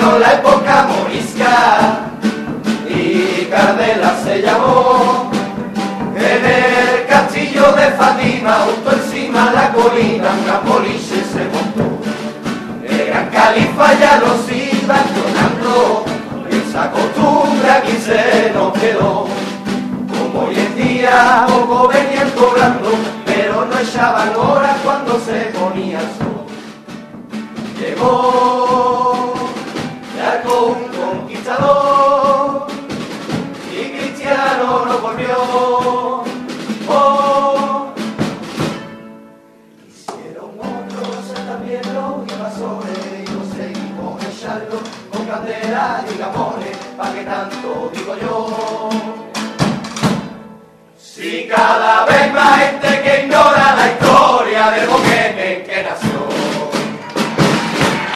vino la época morisca y Cardela se llamó. En el castillo de Fátima, justo encima de la colina, un gran boliche se montó. El gran califa ya lo iba sonando, esa costumbre aquí se nos quedó. Como hoy en día poco venían cobrando, pero no echaban horas cuando se ponía el sol. Llegó ya con un conquistador y Cristiano no volvió. Oh, hicieron otros también los invasores y nos seguimos echando con candela y gamones, pa' que tanto digo yo. Si